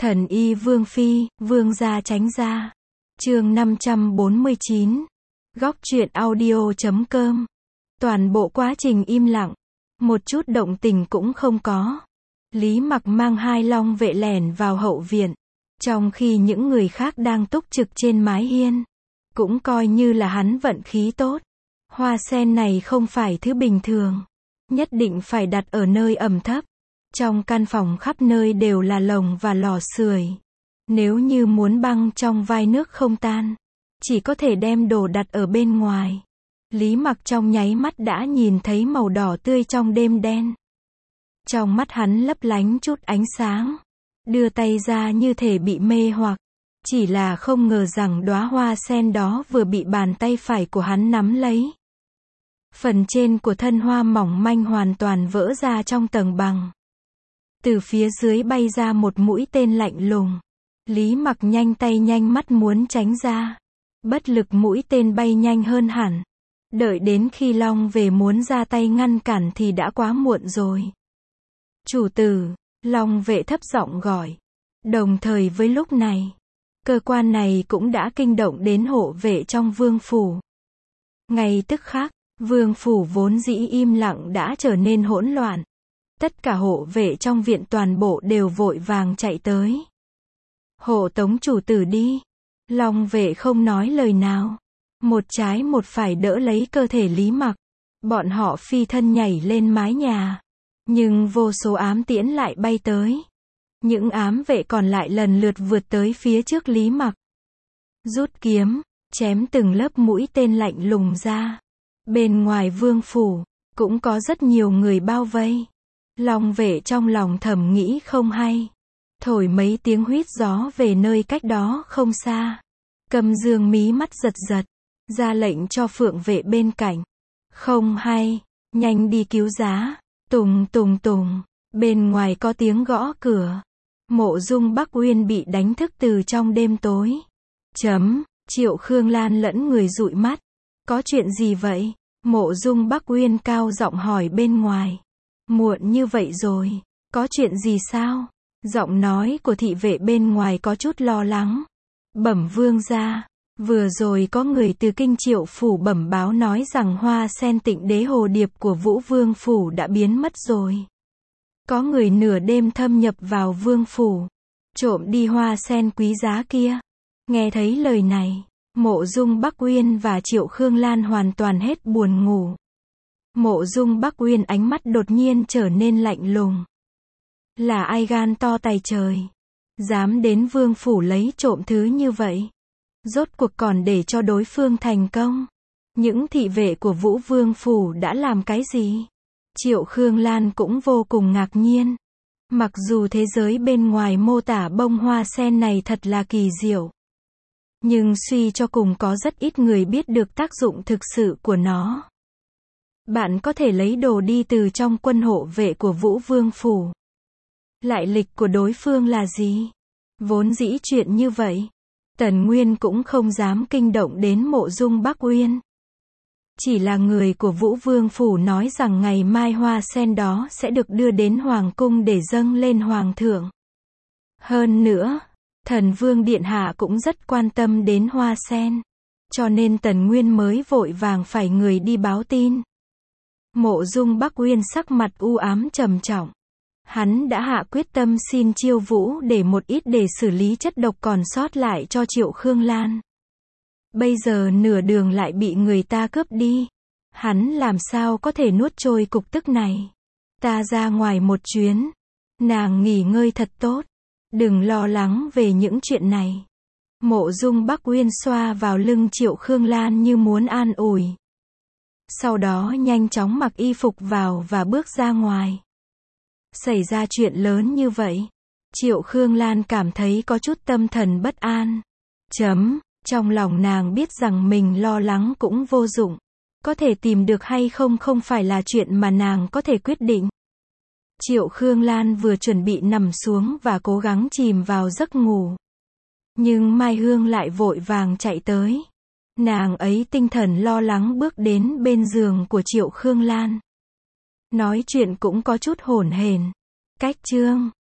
Thần y Vương Phi, Vương gia tránh ra. Chương 549. Góc truyện audio.com. Toàn bộ quá trình im lặng. Một chút động tình cũng không có. Lý Mặc mang hai long vệ lẻn vào hậu viện. Trong khi những người khác đang túc trực trên mái hiên. Cũng coi như là hắn vận khí tốt. Hoa sen này không phải thứ bình thường. Nhất định phải đặt ở nơi ẩm thấp. Trong căn phòng khắp nơi đều là lồng và lò sưởi. Nếu như muốn băng trong vai nước không tan, chỉ có thể đem đồ đặt ở bên ngoài. Lý Mặc trong nháy mắt đã nhìn thấy màu đỏ tươi trong đêm đen. Trong mắt hắn lấp lánh chút ánh sáng. Đưa tay ra như thể bị mê hoặc. Chỉ là không ngờ rằng đóa hoa sen đó vừa bị bàn tay phải của hắn nắm lấy. Phần trên của thân hoa mỏng manh hoàn toàn vỡ ra trong tầng bằng. Từ phía dưới bay ra một mũi tên lạnh lùng. Lý Mặc nhanh tay nhanh mắt muốn tránh ra. Bất lực mũi tên bay nhanh hơn hẳn. Đợi đến khi long về muốn ra tay ngăn cản thì đã quá muộn rồi. Chủ tử, long vệ thấp giọng gọi. Đồng thời với lúc này, cơ quan này cũng đã kinh động đến hộ vệ trong vương phủ. Ngay tức khắc, vương phủ vốn dĩ im lặng đã trở nên hỗn loạn. Tất cả hộ vệ trong viện toàn bộ đều vội vàng chạy tới. Hộ tống chủ tử đi. Long vệ không nói lời nào. Một trái một phải đỡ lấy cơ thể Lý Mặc. Bọn họ phi thân nhảy lên mái nhà. Nhưng vô số ám tiễn lại bay tới. Những ám vệ còn lại lần lượt vượt tới phía trước Lý Mặc. Rút kiếm, chém từng lớp mũi tên lạnh lùng ra. Bên ngoài vương phủ, cũng có rất nhiều người bao vây. Long vệ trong lòng thầm nghĩ không hay. Thổi mấy tiếng huýt gió về nơi cách đó không xa. Cầm Dương mí mắt giật giật. Ra lệnh cho phượng vệ bên cạnh. Không hay, nhanh đi cứu giá. Tùng tùng tùng. Bên ngoài có tiếng gõ cửa. Mộ Dung Bắc Uyên bị đánh thức từ trong đêm tối. Triệu Khương Lan lẫn người dụi mắt. Có chuyện gì vậy? Mộ Dung Bắc Uyên cao giọng hỏi bên ngoài. Muộn như vậy rồi, có chuyện gì sao? Giọng nói của thị vệ bên ngoài có chút lo lắng. Bẩm vương gia, vừa rồi có người từ Kinh Triệu phủ bẩm báo nói rằng hoa sen Tịnh Đế hồ điệp của Vũ Vương phủ đã biến mất rồi. Có người nửa đêm thâm nhập vào vương phủ, trộm đi hoa sen quý giá kia. Nghe thấy lời này, Mộ Dung Bắc Uyên và Triệu Khương Lan hoàn toàn hết buồn ngủ. Mộ Dung Bắc Uyên ánh mắt đột nhiên trở nên lạnh lùng. Là ai gan to tày trời, dám đến vương phủ lấy trộm thứ như vậy? Rốt cuộc còn để cho đối phương thành công. Những thị vệ của Vũ Vương phủ đã làm cái gì? Triệu Khương Lan cũng vô cùng ngạc nhiên. Mặc dù thế giới bên ngoài mô tả bông hoa sen này thật là kỳ diệu, nhưng suy cho cùng có rất ít người biết được tác dụng thực sự của nó. Bạn có thể lấy đồ đi từ trong quân hộ vệ của Vũ Vương phủ. Lại lịch của đối phương là gì? Vốn dĩ chuyện như vậy, Tần Nguyên cũng không dám kinh động đến Mộ Dung Bắc Uyên. Chỉ là người của Vũ Vương phủ nói rằng ngày mai hoa sen đó sẽ được đưa đến hoàng cung để dâng lên hoàng thượng. Hơn nữa, Thần Vương Điện Hạ cũng rất quan tâm đến hoa sen. Cho nên Tần Nguyên mới vội vàng phải người đi báo tin. Mộ Dung Bắc Uyên sắc mặt u ám trầm trọng. Hắn đã hạ quyết tâm xin Chiêu Vũ để một ít để xử lý chất độc còn sót lại cho Triệu Khương Lan. Bây giờ nửa đường lại bị người ta cướp đi. Hắn làm sao có thể nuốt trôi cục tức này. Ta ra ngoài một chuyến. Nàng nghỉ ngơi thật tốt. Đừng lo lắng về những chuyện này. Mộ Dung Bắc Uyên xoa vào lưng Triệu Khương Lan như muốn an ủi. Sau đó nhanh chóng mặc y phục vào và bước ra ngoài. Xảy ra chuyện lớn như vậy, Triệu Khương Lan cảm thấy có chút tâm thần bất an. Trong lòng nàng biết rằng mình lo lắng cũng vô dụng. Có thể tìm được hay không không phải là chuyện mà nàng có thể quyết định. Triệu Khương Lan vừa chuẩn bị nằm xuống và cố gắng chìm vào giấc ngủ. Nhưng Mai Hương lại vội vàng chạy tới. Nàng ấy tinh thần lo lắng bước đến bên giường của Triệu Khương Lan. Nói chuyện cũng có chút hổn hển. Cách chương